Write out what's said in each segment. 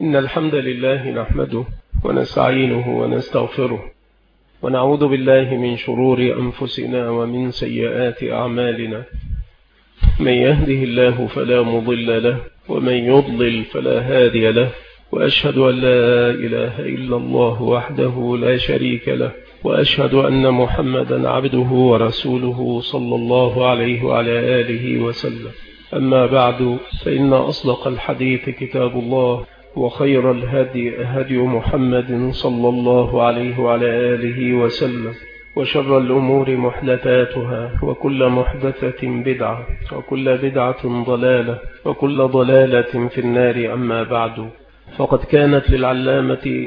إن الحمد لله نحمده ونستعينه ونستغفره ونعوذ بالله من شرور أنفسنا ومن سيئات أعمالنا. من يهده الله فلا مضل له ومن يضلل فلا هادي له، وأشهد أن لا إله إلا الله وحده لا شريك له، وأشهد أن محمدا عبده ورسوله صلى الله عليه وعلى آله وسلم. أما بعد، فإن أصدق الحديث كتاب الله، وخير الهدي هدي محمد صلى الله عليه وعلى آله وسلم، وشر الأمور محدثاتها، وكل محدثة بدعة، وكل بدعة ضلالة، وكل ضلالة في النار. أما بعد، فقد كانت للعلامة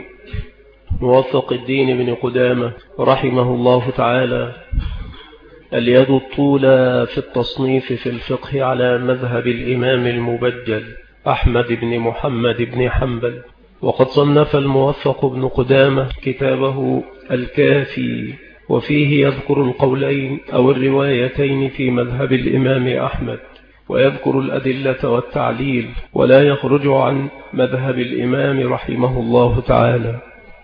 موفق الدين بن قدامة رحمه الله تعالى اليد الطولى في التصنيف في الفقه على مذهب الإمام المبجل أحمد بن محمد بن حنبل. وقد صنف الموفق بن قدامة كتابه الكافي، وفيه يذكر القولين أو الروايتين في مذهب الإمام أحمد، ويذكر الأدلة والتعليل، ولا يخرج عن مذهب الإمام رحمه الله تعالى.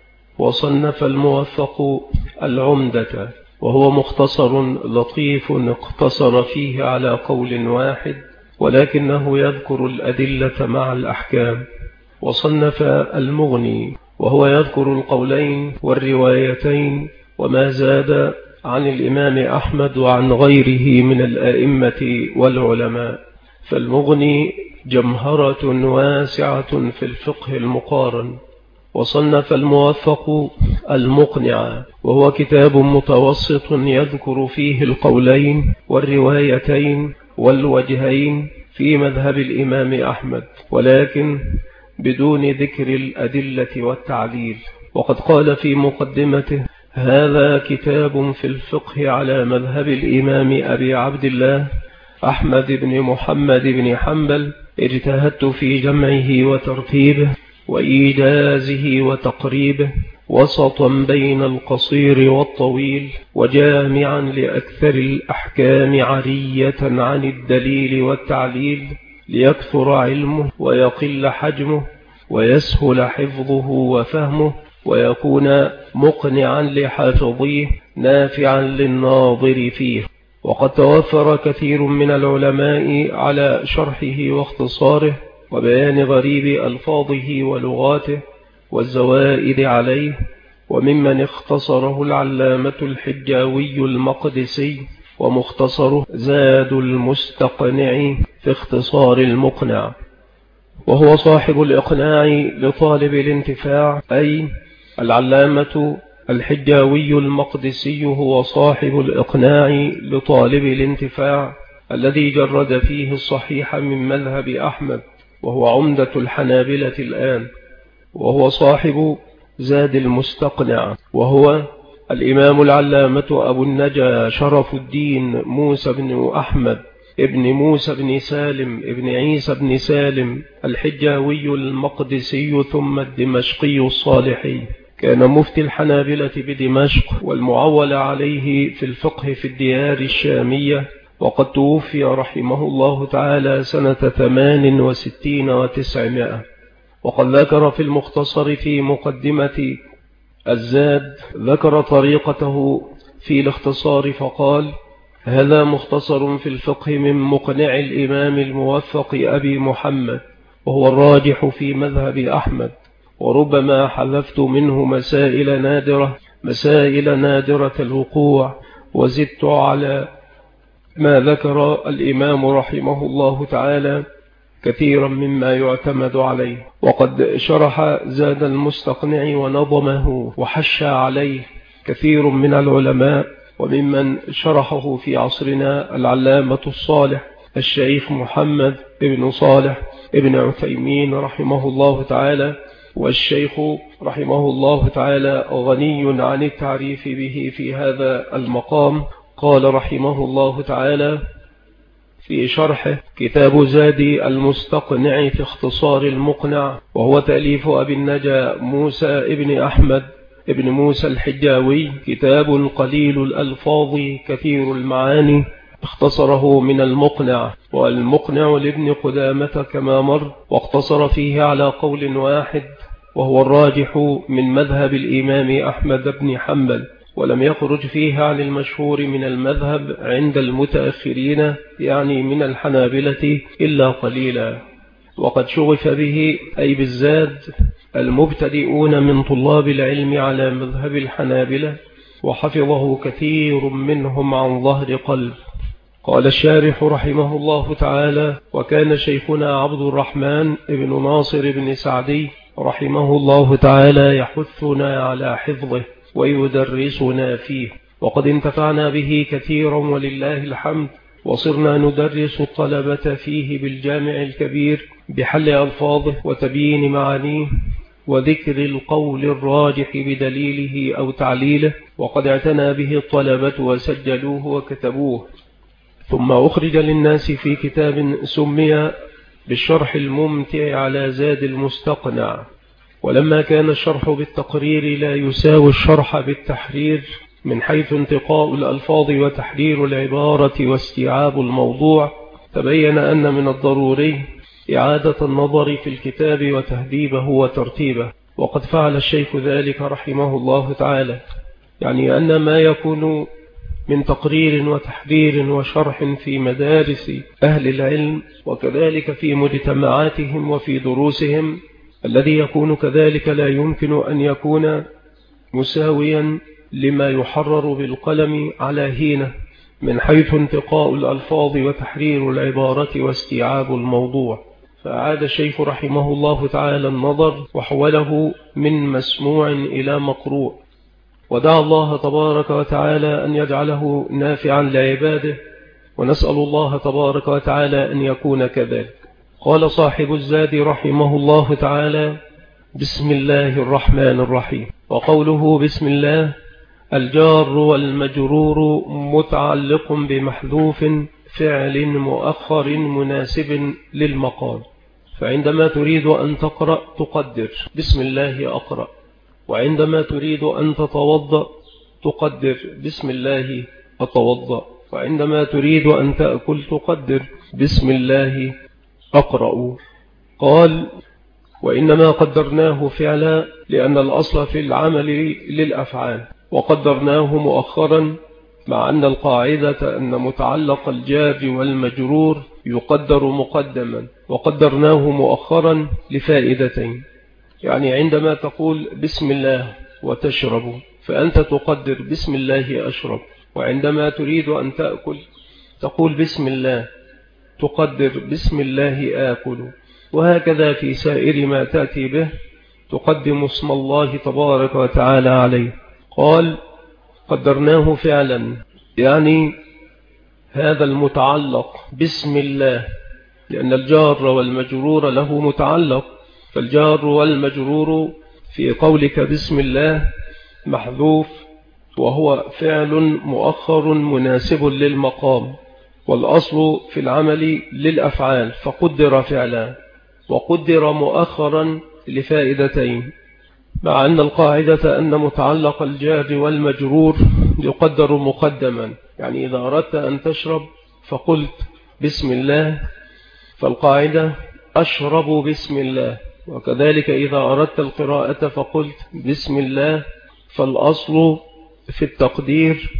وصنف الموفق العمدة، وهو مختصر لطيف اقتصر فيه على قول واحد، ولكنه يذكر الأدلة مع الأحكام. وصنف المغني، وهو يذكر القولين والروايتين وما زاد عن الإمام أحمد وعن غيره من الأئمة والعلماء. فالمغني جمهرة واسعة في الفقه المقارن. وصنف الموفق المقنع، وهو كتاب متوسط يذكر فيه القولين والروايتين والوجهين في مذهب الإمام أحمد، ولكن بدون ذكر الأدلة والتعليل. وقد قال في مقدمته: هذا كتاب في الفقه على مذهب الإمام أبي عبد الله أحمد بن محمد بن حنبل، اجتهدت في جمعه وترتيبه وإيجازه وتقريبه، وسطا بين القصير والطويل، وجامعا لأكثر الأحكام عرية عن الدليل والتعليل، ليكثر علمه ويقل حجمه ويسهل حفظه وفهمه، ويكون مقنعا لحافظيه نافعا للناظر فيه. وقد توفر كثير من العلماء على شرحه واختصاره وبيان غريب ألفاظه ولغاته والزوائد عليه، وممن اختصره العلامة الحجاوي المقدسي، ومختصره زاد المستقنع في اختصار المقنع. وهو صاحب الإقناع لطالب الانتفاع، أي العلامة الحجاوي المقدسي هو صاحب الإقناع لطالب الانتفاع الذي جرد فيه الصحيح من مذهب أحمد، وهو عمدة الحنابلة الآن. وهو صاحب زاد المستقنع، وهو الإمام العلامة أبو النجا شرف الدين موسى بن أحمد ابن موسى بن سالم ابن عيسى بن سالم الحجاوي المقدسي ثم الدمشقي الصالحي. كان مفتي الحنابلة بدمشق، والمعول عليه في الفقه في الديار الشامية، وقد توفي رحمه الله تعالى سنة 68 و900. وقد ذكر في المختصر في مقدمة الزاد ذكر طريقته في الاختصار فقال: هذا مختصر في الفقه من مقنع الإمام الموفق أبي محمد، وهو الراجح في مذهب أحمد، وربما حذفت منه مسائل نادرة الوقوع، وزدت على ما ذكر الإمام رحمه الله تعالى كثيرا مما يعتمد عليه. وقد شرح زاد المستقنع ونظمه وحشى عليه كثير من العلماء، وممن شرحه في عصرنا العلامة الصالح الشيخ محمد بن صالح ابن عثيمين رحمه الله تعالى. والشيخ رحمه الله تعالى غني عن التعريف به في هذا المقام. قال رحمه الله تعالى في شرحه: كتاب زاد المستقنع في اختصار المقنع، وهو تأليف أبي النجا موسى ابن أحمد ابن موسى الحجاوي، كتاب قليل الألفاظ كثير المعاني، اختصره من المقنع، والمقنع لابن قدامة كما مر، واقتصر فيه على قول واحد وهو الراجح من مذهب الإمام أحمد بن حنبل، ولم يخرج فيه عن المشهور من المذهب عند المتأخرين يعني من الحنابلة إلا قليلا. وقد شغف به أي بالزاد المبتدئون من طلاب العلم على مذهب الحنابلة، وحفظه كثير منهم عن ظهر قلب. قال الشارح رحمه الله تعالى: وكان شيخنا عبد الرحمن بن ناصر بن سعدي رحمه الله تعالى يحثنا على حفظه ويدرسنا فيه، وقد انتفعنا به كثيرا ولله الحمد، وصرنا ندرس الطلبة فيه بالجامع الكبير بحل ألفاظه وتبيين معانيه وذكر القول الراجح بدليله أو تعليله، وقد اعتنى به الطلبة وسجلوه وكتبوه. ثم أخرج للناس في كتاب سمي بالشرح الممتع على زاد المستقنع. ولما كان الشرح بالتقرير لا يساوي الشرح بالتحرير من حيث انتقاء الألفاظ وتحرير العبارة واستيعاب الموضوع، تبين أن من الضروري إعادة النظر في الكتاب وتهذيبه وترتيبه، وقد فعل الشيخ ذلك رحمه الله تعالى، يعني أن ما يكون من تقرير وتحرير وشرح في مدارس أهل العلم وكذلك في مجتمعاتهم وفي دروسهم، الذي يكون كذلك لا يمكن أن يكون مساويا لما يحرر بالقلم على هينة من حيث انتقاء الألفاظ وتحرير العبارة واستيعاب الموضوع. فأعاد الشيخ رحمه الله تعالى النظر وحوله من مسموع إلى مقروء، ودعا الله تبارك وتعالى أن يجعله نافعا لعباده، ونسأل الله تبارك وتعالى أن يكون كذلك. قال صاحب الزاد رحمه الله تعالى: بسم الله الرحمن الرحيم. وقوله بسم الله الجار والمجرور متعلق بمحذوف فعل مؤخر مناسب للمقام، فعندما تريد أن تقرأ تقدر بسم الله أقرأ، وعندما تريد أن تتوضأ تقدر بسم الله أتوضأ، وعندما تريد أن تأكل تقدر بسم الله أقرأ. قال: وإنما قدرناه فعلا لأن الأصل في العمل للأفعال، وقدرناه مؤخرا مع أن القاعدة أن متعلق الجار والمجرور يقدر مقدما، وقدرناه مؤخرا لفائدتين. يعني عندما تقول بسم الله وتشرب فأنت تقدر بسم الله أشرب، وعندما تريد أن تأكل تقول بسم الله تقدر بسم الله آكل، وهكذا في سائر ما تأتي به تقدم اسم الله تبارك وتعالى عليه. قال: قدرناه فعلا، يعني هذا المتعلق بسم الله، لأن الجار والمجرور له متعلق، فالجار والمجرور في قولك بسم الله محذوف، وهو فعل مؤخر مناسب للمقام، والأصل في العمل للأفعال فقدر فعلا، وقدر مؤخرا لفائدتين، مع أن القاعدة أن متعلق الجار والمجرور يقدر مقدما. يعني إذا أردت أن تشرب فقلت بسم الله، فالقاعدة أشرب بسم الله، وكذلك إذا أردت القراءة فقلت بسم الله، فالأصل في التقدير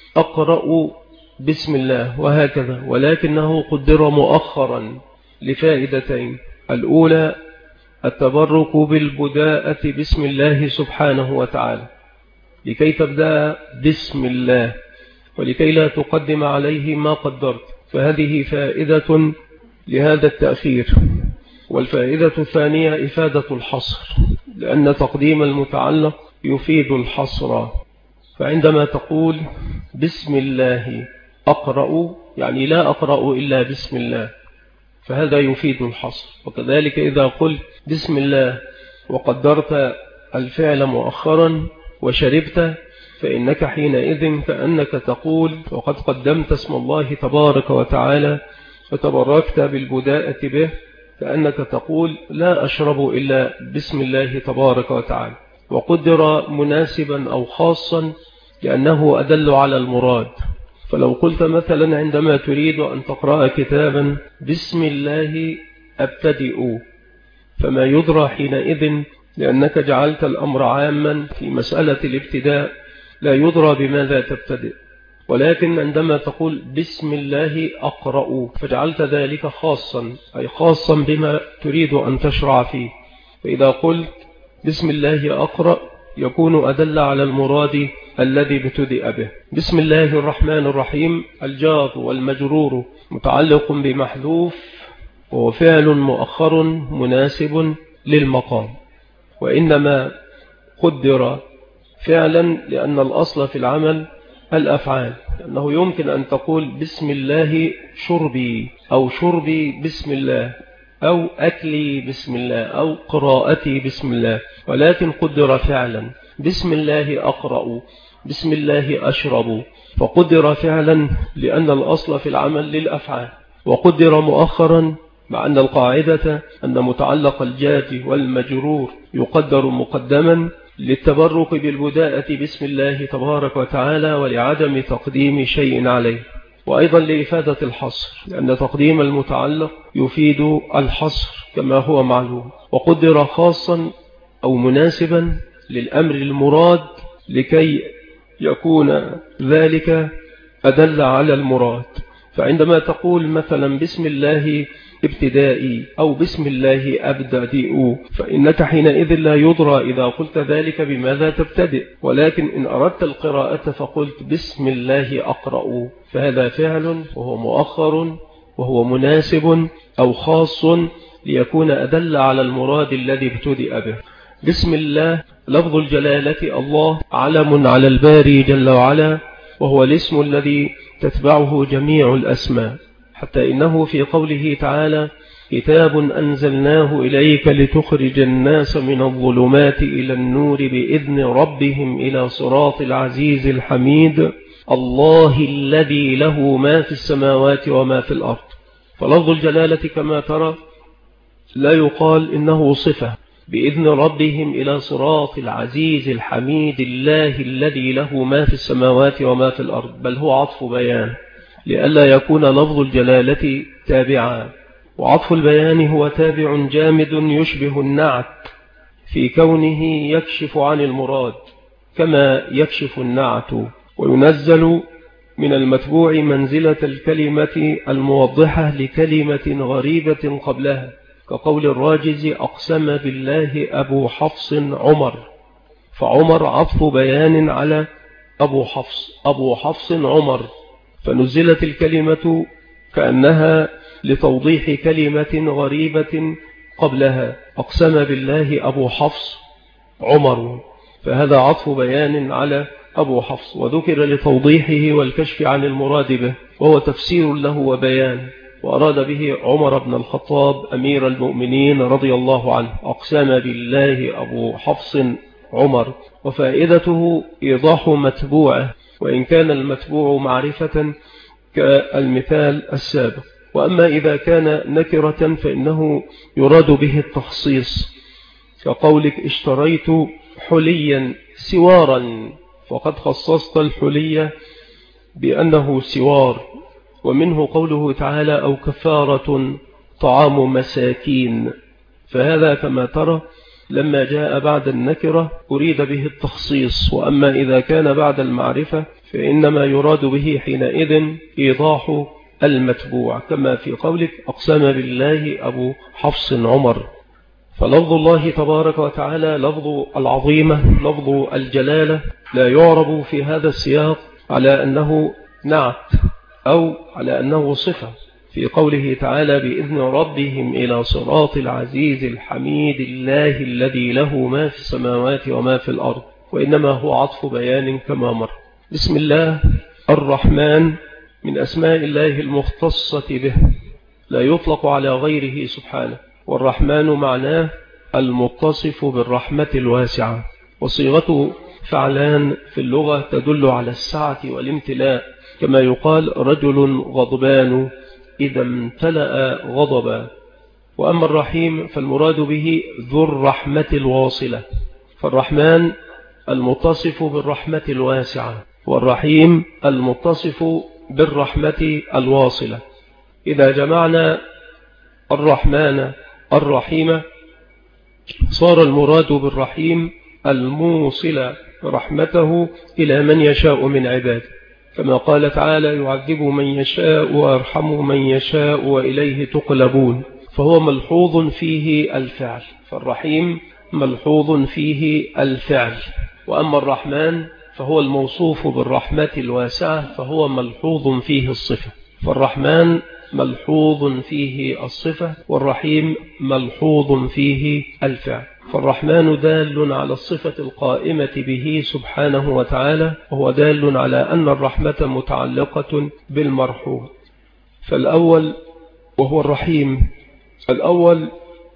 أقرأ بسم الله، وهكذا، ولكنه قدر مؤخرا لفائدتين. الأولى التبرك بالبداءة بسم الله سبحانه وتعالى، لكي تبدأ بسم الله ولكي لا تقدم عليه ما قدرت، فهذه فائدة لهذا التأخير. والفائدة الثانية إفادة الحصر، لأن تقديم المتعلق يفيد الحصر، فعندما تقول بسم الله أقرأ يعني لا أقرأ إلا بسم الله، فهذا يفيد الحصر. وكذلك إذا قلت بسم الله وقدرت الفعل مؤخرا وشربت، فإنك حينئذ كأنك تقول وقد قدمت اسم الله تبارك وتعالى فتبركت بالبداءة به، كأنك تقول لا أشرب إلا بسم الله تبارك وتعالى، وقدر مناسبا أو خاصا لأنه أدل على المراد. فلو قلت مثلا عندما تريد أن تقرأ كتابا بسم الله أبتدئ، فما يدرى حينئذ لأنك جعلت الأمر عاما في مسألة الابتداء، لا يدرى بماذا تبتدئ. ولكن عندما تقول بسم الله أقرأ فجعلت ذلك خاصا، أي خاصا بما تريد أن تشرع فيه. فإذا قلت بسم الله أقرأ يكون أدل على المراد الذي ابتدأ به. بسم الله الرحمن الرحيم الجار والمجرور متعلق بمحذوف وهو فعل مؤخر مناسب للمقام، وإنما قدر فعلا لأن الأصل في العمل الأفعال، لأنه يمكن أن تقول بسم الله شربي أو شربي بسم الله أو أكلي بسم الله أو قراءتي بسم الله، ولكن قدر فعلا بسم الله أقرأ بسم الله أشرب، فقدر فعلا لأن الأصل في العمل للأفعال، وقدر مؤخرا مع أن القاعدة أن متعلق الجار والمجرور يقدر مقدما للتبرك بالبداءة بسم الله تبارك وتعالى ولعدم تقديم شيء عليه، وأيضا لإفادة الحصر لأن تقديم المتعلق يفيد الحصر كما هو معلوم، وقدر خاصا أو مناسبا للأمر المراد لكي يكون ذلك أدل على المراد. فعندما تقول مثلا بسم الله ابتدائي أو بسم الله أبتدئ فإنك حينئذ لا يدرى إذا قلت ذلك بماذا تبتدئ، ولكن إن أردت القراءة فقلت بسم الله أقرأ فهذا فعل وهو مؤخر وهو مناسب أو خاص ليكون أدل على المراد الذي ابتدأ به. بسم الله لفظ الجلالة الله علم على الباري جل وعلا، وهو الاسم الذي تتبعه جميع الأسماء، حتى إنه في قوله تعالى كتاب أنزلناه إليك لتخرج الناس من الظلمات إلى النور بإذن ربهم إلى صراط العزيز الحميد الله الذي له ما في السماوات وما في الأرض. فلفظ الجلالة كما ترى لا يقال إنه صفة بإذن ربهم إلى صراط العزيز الحميد الله الذي له ما في السماوات وما في الأرض، بل هو عطف بيان لئلا يكون لفظ الجلالة تابعا، وعطف البيان هو تابع جامد يشبه النعت في كونه يكشف عن المراد كما يكشف النعت، وينزل من المتبوع منزلة الكلمة الموضحة لكلمة غريبة قبلها، كقول الراجز أقسم بالله أبو حفص عمر، فعمر عطف بيان على أبو حفص عمر، فنزلت الكلمة كأنها لتوضيح كلمة غريبة قبلها أقسم بالله أبو حفص عمر، فهذا عطف بيان على أبو حفص وذكر لتوضيحه والكشف عن المراد به، وهو تفسير له وبيان، وأراد به عمر بن الخطاب أمير المؤمنين رضي الله عنه أقسم بالله أبو حفص عمر، وفائدته إيضاح متبوعه وإن كان المتبوع معرفة كالمثال السابق. وأما إذا كان نكرة فإنه يراد به التخصيص، كقولك اشتريت حليا سوارا، فقد خصصت الحلية بأنه سوار. ومنه قوله تعالى أو كفارة طعام مساكين، فهذا كما ترى لما جاء بعد النكرة أريد به التخصيص، وأما إذا كان بعد المعرفة فإنما يراد به حينئذ إيضاح المتبوع، كما في قولك أقسم بالله أبو حفص عمر. فلفظ الله تبارك وتعالى لفظ العظيمة لفظ الجلالة لا يعرب في هذا السياق على أنه نعت أو على أنه صفة، في قوله تعالى بإذن ربهم إلى صراط العزيز الحميد الله الذي له ما في السماوات وما في الأرض، وإنما هو عطف بيان كما مر. بسم الله الرحمن من أسماء الله المختصة به، لا يطلق على غيره سبحانه، والرحمن معناه المتصف بالرحمة الواسعة، وصيغته فعلان في اللغة تدل على السعة والامتلاء، كما يقال رجل غضبان إذا امتلأ غضبا. وأما الرحيم فالمراد به ذو الرحمة الواصلة، فالرحمن المتصف بالرحمة الواسعة، والرحيم المتصف بالرحمة الواصلة. إذا جمعنا الرحمن الرحيم صار المراد بالرحيم الموصل رحمته إلى من يشاء من عباده، كما قال تعالى: يعذب من يشاء ويرحم من يشاء وإليه تقلبون. فهو ملحوظ فيه الفعل، فالرحيم ملحوظ فيه الفعل. وأما الرحمن فهو الموصوف بالرحمة الواسعة، فهو ملحوظ فيه الصفة. فالرحمن ملحوظ فيه الصفة، والرحيم ملحوظ فيه الفعل. فالرحمن دال على الصفة القائمة به سبحانه وتعالى، وهو دال على أن الرحمة متعلقة بالمرحوم. فالأول وهو الرحيم، الأول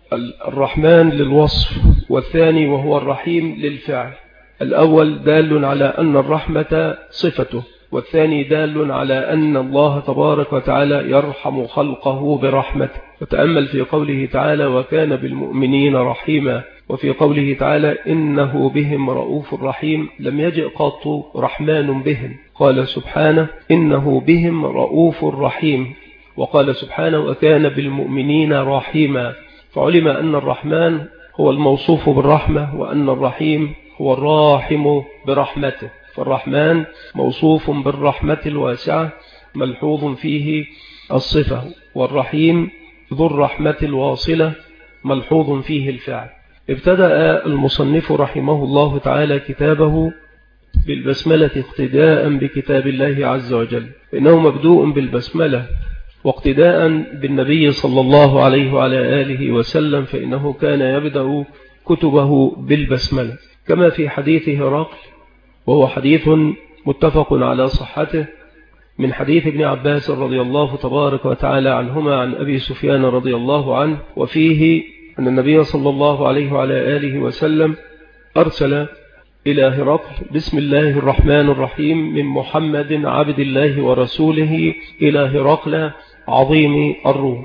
الرحمن للوصف، والثاني وهو الرحيم للفعل. الأول دال على أن الرحمة صفته، والثاني دال على أن الله تبارك وتعالى يرحم خلقه برحمته. وتأمل في قوله تعالى: وكان بالمؤمنين رحيما. وفي قوله تعالى: إنه بهم رؤوف رحيم، لم يجئ قط رحمن بهم، قال سبحانه: إنه بهم رؤوف رحيم. وقال سبحانه: وكان بالمؤمنين رحيما. فعلم أن الرحمن هو الموصوف بالرحمة، وأن الرحيم هو الراحم برحمته. فالرحمن موصوف بالرحمة الواسعة ملحوظ فيه الصفة، والرحيم ذو الرحمة الواصلة ملحوظ فيه الفعل. ابتدأ المصنف رحمه الله تعالى كتابه بالبسملة اقتداء بكتاب الله عز وجل، إنه مبدوء بالبسملة واقتداء بالنبي صلى الله عليه وعلى آله وسلم، فإنه كان يبدأ كتبه بالبسملة، كما في حديث هرقل، وهو حديث متفق على صحته، من حديث ابن عباس رضي الله تبارك وتعالى عنهما عن أبي سفيان رضي الله عنه، وفيه أن النبي صلى الله عليه وعلى آله وسلم أرسل إلى هرقل: بسم الله الرحمن الرحيم، من محمد عبد الله ورسوله إلى هرقل عظيم الروم.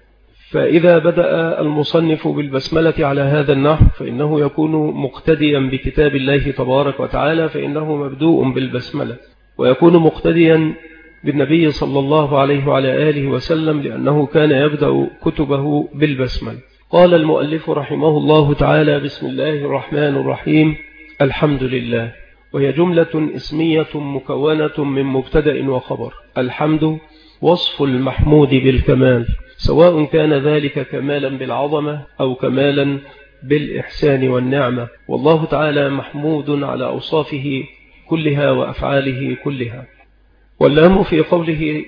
فإذا بدأ المصنف بالبسملة على هذا النحو فإنه يكون مقتديا بكتاب الله تبارك وتعالى، فإنه مبدوء بالبسملة، ويكون مقتديا بالنبي صلى الله عليه وعلى آله وسلم، لأنه كان يبدأ كتبه بالبسملة. قال المؤلف رحمه الله تعالى: بسم الله الرحمن الرحيم، الحمد لله. وهي جملة اسمية مكونة من مبتدأ وخبر. الحمد وصف المحمود بالكمال، سواء كان ذلك كمالا بالعظمة أو كمالا بالإحسان والنعمة، والله تعالى محمود على أوصافه كلها وأفعاله كلها. واللام في قوله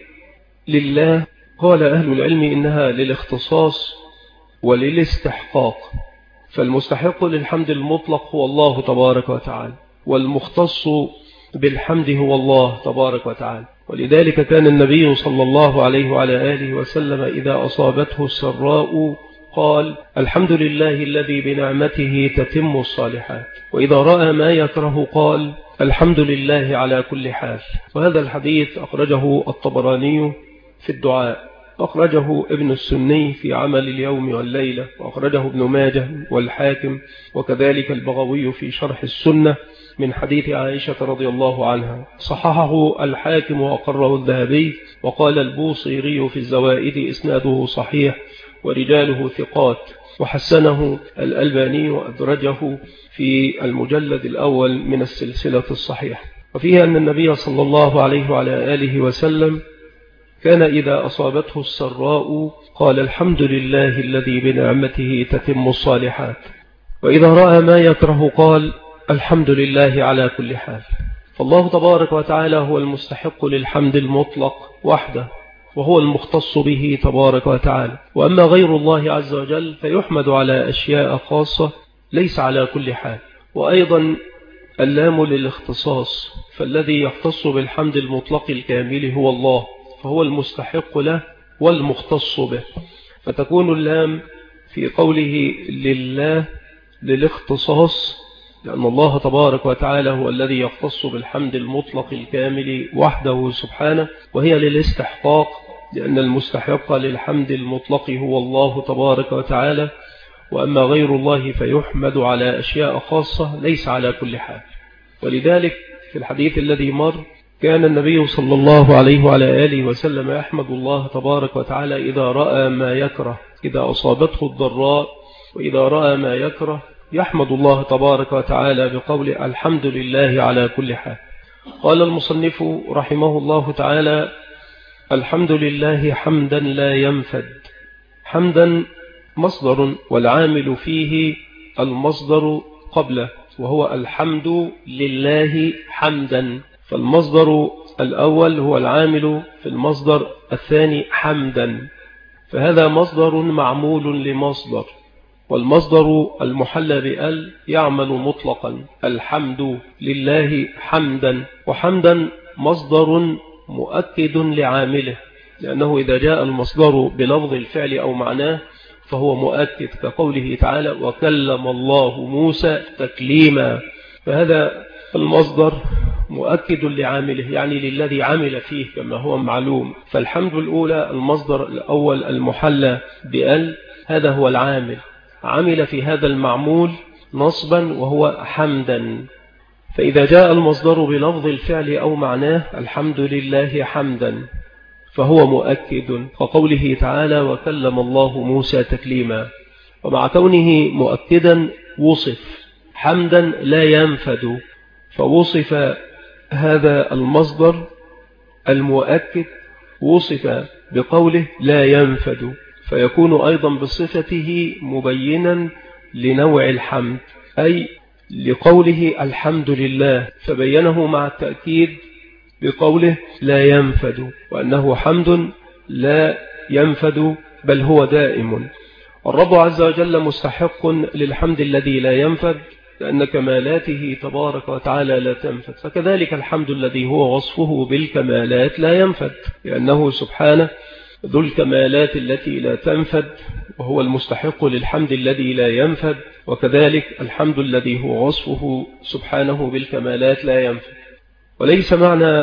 لله قال أهل العلم إنها للاختصاص وللاستحقاق، فالمستحق للحمد المطلق هو الله تبارك وتعالى، والمختص بالحمد هو الله تبارك وتعالى. ولذلك كان النبي صلى الله عليه وعلى آله وسلم إذا أصابته السراء قال: الحمد لله الذي بنعمته تتم الصالحات. وإذا رأى ما يكره قال: الحمد لله على كل حال. وهذا الحديث أخرجه الطبراني في الدعاء، أخرجه ابن السني في عمل اليوم والليلة، وأخرجه ابن ماجه والحاكم، وكذلك البغوي في شرح السنة من حديث عائشة رضي الله عنها. صححه الحاكم وأقره الذهبي، وقال البوصيري في الزوائد: إسناده صحيح ورجاله ثقات. وحسنه الألباني وأدرجه في المجلد الأول من السلسلة الصحيحة. وفيها أن النبي صلى الله عليه وعلى آله وسلم كان إذا أصابته السراء قال: الحمد لله الذي بنعمته تتم الصالحات. وإذا رأى ما يكره قال: الحمد لله على كل حال. فالله تبارك وتعالى هو المستحق للحمد المطلق وحده، وهو المختص به تبارك وتعالى. وأما غير الله عز وجل فيحمد على أشياء خاصة ليس على كل حال. وأيضا اللام للاختصاص، فالذي يختص بالحمد المطلق الكامل هو الله، فهو المستحق له والمختص به. فتكون اللام في قوله لله للاختصاص، لأن الله تبارك وتعالى هو الذي يختص بالحمد المطلق الكامل وحده سبحانه، وهي للاستحقاق، لأن المستحق للحمد المطلق هو الله تبارك وتعالى. وأما غير الله فيحمد على أشياء خاصة ليس على كل حال. ولذلك في الحديث الذي مر كان النبي صلى الله عليه وعلى آله وسلم يحمد الله تبارك وتعالى إذا رأى ما يكره، إذا أصابته الضراء وإذا رأى ما يكره يحمد الله تبارك وتعالى بقول الحمد لله على كل حال. قال المصنف رحمه الله تعالى: الحمد لله حمدا لا ينفد. حمدا مصدر، والعامل فيه المصدر قبله، وهو الحمد لله حمدا، فالمصدر الأول هو العامل في المصدر الثاني حمدا، فهذا مصدر معمول لمصدر، والمصدر المحلى بأل يعمل مطلقا. الحمد لله حمدا، وحمدا مصدر مؤكد لعامله، لأنه إذا جاء المصدر بلفظ الفعل أو معناه فهو مؤكد، كقوله تعالى: وكلم الله موسى تكليما، فهذا المصدر مؤكد لعامله، يعني للذي عمل فيه كما هو معلوم. فالحمد الأولى المصدر الأول المحلى بأل، هذا هو العامل، عمل في هذا المعمول نصبا وهو حمدا. فإذا جاء المصدر بلفظ الفعل أو معناه الحمد لله حمدا فهو مؤكد، كقوله تعالى: وكلم الله موسى تكليما. ومع كونه مؤكدا وصف حمدا لا ينفد، فوصف هذا المصدر المؤكد وصف بقوله لا ينفد، فيكون أيضا بصفته مبينا لنوع الحمد، أي لقوله الحمد لله، فبينه مع التأكيد بقوله لا ينفد، وأنه حمد لا ينفد بل هو دائم. الرب عز وجل مستحق للحمد الذي لا ينفد، لأن كمالاته تبارك وتعالى لا تنفد، فكذلك الحمد الذي هو وصفه بالكمالات لا ينفد، لأنه سبحانه ذو الكمالات التي لا تنفد، وهو المستحق للحمد الذي لا ينفد، وكذلك الحمد الذي هو وصفه سبحانه بالكمالات لا ينفد. وليس معنى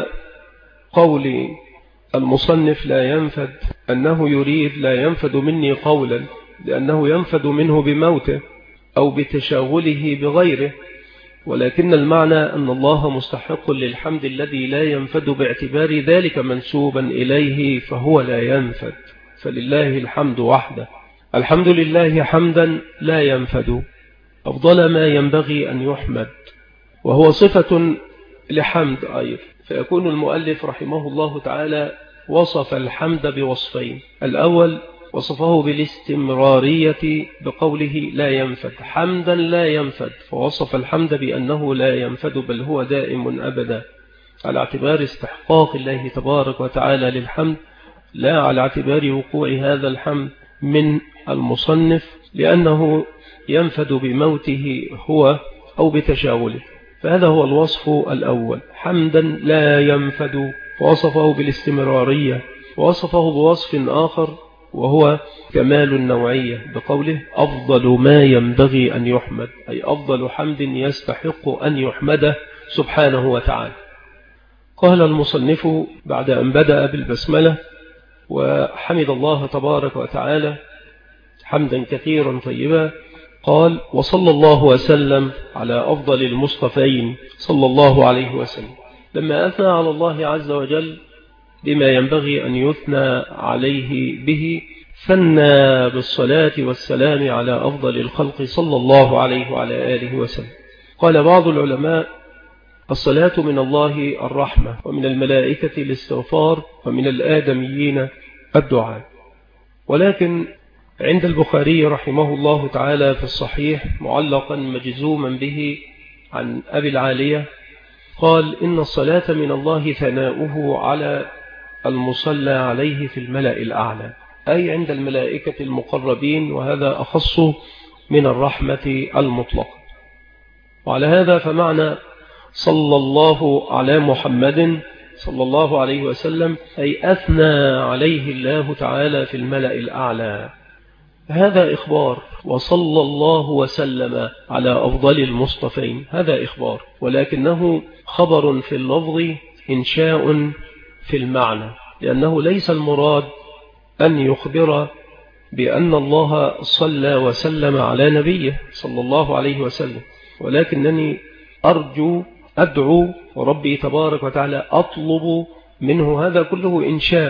قول المصنف لا ينفد أنه يريد لا ينفد مني قولا، لأنه ينفد منه بموته أو بتشاغله بغيره، ولكن المعنى أن الله مستحق للحمد الذي لا ينفد باعتبار ذلك منسوبا إليه، فهو لا ينفد، فلله الحمد وحده. الحمد لله حمدا لا ينفد، أفضل ما ينبغي أن يحمد، وهو صفة لحمد أيضا. فيكون المؤلف رحمه الله تعالى وصف الحمد بوصفين: الأول وصفه بالاستمرارية بقوله لا ينفد، حمدا لا ينفد، فوصف الحمد بأنه لا ينفد بل هو دائم أبدا، على اعتبار استحقاق الله تبارك وتعالى للحمد، لا على اعتبار وقوع هذا الحمد من المصنف لأنه ينفد بموته هو أو بتشاوله. فهذا هو الوصف الأول، حمدا لا ينفد، ووصفه بالاستمرارية. ووصفه بوصف آخر وهو كمال النوعية بقوله أفضل ما ينبغي أن يحمد، أي أفضل حمد يستحق أن يحمده سبحانه وتعالى. قال المصنف بعد أن بدأ بالبسملة وحمد الله تبارك وتعالى حمدا كثيرا طيبا، قال: وصلى الله وسلم على أفضل المصطفين صلى الله عليه وسلم. لما أثنى على الله عز وجل بما ينبغي أن يثنى عليه به، ثنى بالصلاة والسلام على أفضل الخلق صلى الله عليه وعلى آله وسلم. قال بعض العلماء: الصلاة من الله الرحمة، ومن الملائكة الاستغفار، ومن الآدميين الدعاء. ولكن عند البخاري رحمه الله تعالى في الصحيح معلقا مجزوما به عن أبي العالية قال: إن الصلاة من الله ثناؤه على المصلى عليه في الملأ الأعلى، أي عند الملائكة المقربين، وهذا أخص من الرحمة المطلقة. وعلى هذا فمعنى صلى الله على محمد صلى الله عليه وسلم أي أثنى عليه الله تعالى في الملأ الأعلى، هذا إخبار. وصلى الله وسلم على أفضل المصطفين، هذا إخبار، ولكنه خبر في اللفظ إنشاء في المعنى، لأنه ليس المراد أن يخبر بأن الله صلى وسلم على نبيه صلى الله عليه وسلم، ولكنني أرجو أدعو ربي تبارك وتعالى، أطلب منه، هذا كله إنشاء،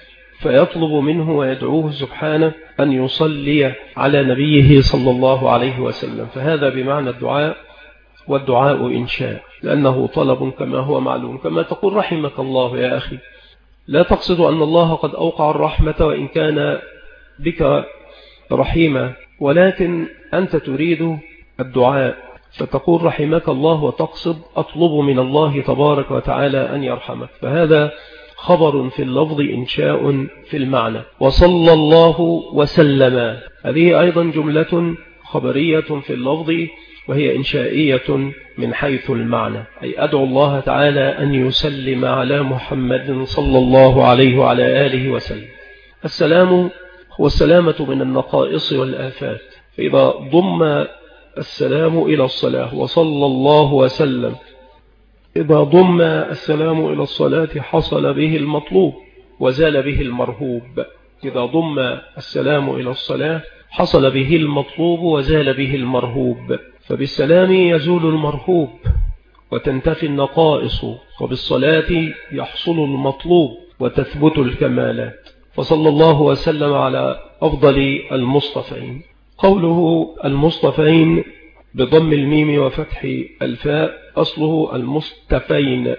فيطلب منه ويدعوه سبحانه أن يصلي على نبيه صلى الله عليه وسلم، فهذا بمعنى الدعاء، والدعاء إنشاء لأنه طلب كما هو معلوم. كما تقول رحمك الله يا أخي، لا تقصد أن الله قد أوقع الرحمة وإن كان بك رحيما، ولكن أنت تريد الدعاء فتقول رحمك الله، وتقصد أطلب من الله تبارك وتعالى أن يرحمك، فهذا خبر في اللفظ إنشاء في المعنى. وصلى الله وسلم، هذه أيضا جملة خبرية في اللفظ وهي إنشائية من حيث المعنى، أي أدعو الله تعالى أن يسلم على محمد صلى الله عليه وعلى آله وسلم. السلام هو السلامة من النقائص والآفات، فإذا ضم السلام إلى الصلاة وصلى الله وسلم، إذا ضم السلام إلى الصلاة حصل به المطلوب وزال به المرهوب. إذا ضم السلام إلى الصلاة حصل به المطلوب وزال به المرهوب، فبالسلام يزول المرهوب وتنتفي النقائص، وبالصلاة يحصل المطلوب وتثبت الكمالات. فصلى الله وسلم على أفضل المصطفين. قوله المصطفين بضم الميم وفتح الفاء، أصله المصطفين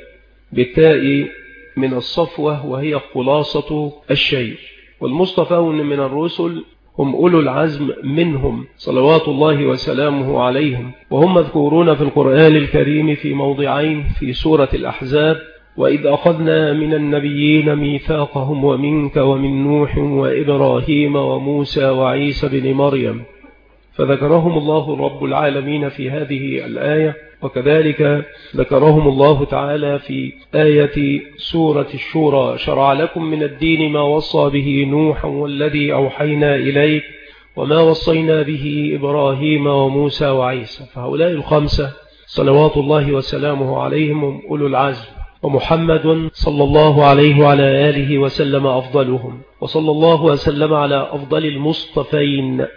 بالتاء من الصفوة، وهي خلاصة الشيء. والمصطفون من الرسل هم أولو العزم منهم صلوات الله وسلامه عليهم، وهم مذكورون في القرآن الكريم في موضعين في سورة الأحزاب: وإذ أخذنا من النبيين ميثاقهم ومنك ومن نوح وإبراهيم وموسى وعيسى بن مريم، فذكرهم الله رب العالمين في هذه الآية، وكذلك ذكرهم الله تعالى في آية سورة الشورى: شرع لكم من الدين ما وصى به نوحا والذي أوحينا إليك وما وصينا به إبراهيم وموسى وعيسى. فهؤلاء الخمسة صلوات الله وسلامه عليهم هم أولو العزم، ومحمد صلى الله عليه وعلى آله وسلم أفضلهم. وصلى الله وسلم على أفضل المصطفين،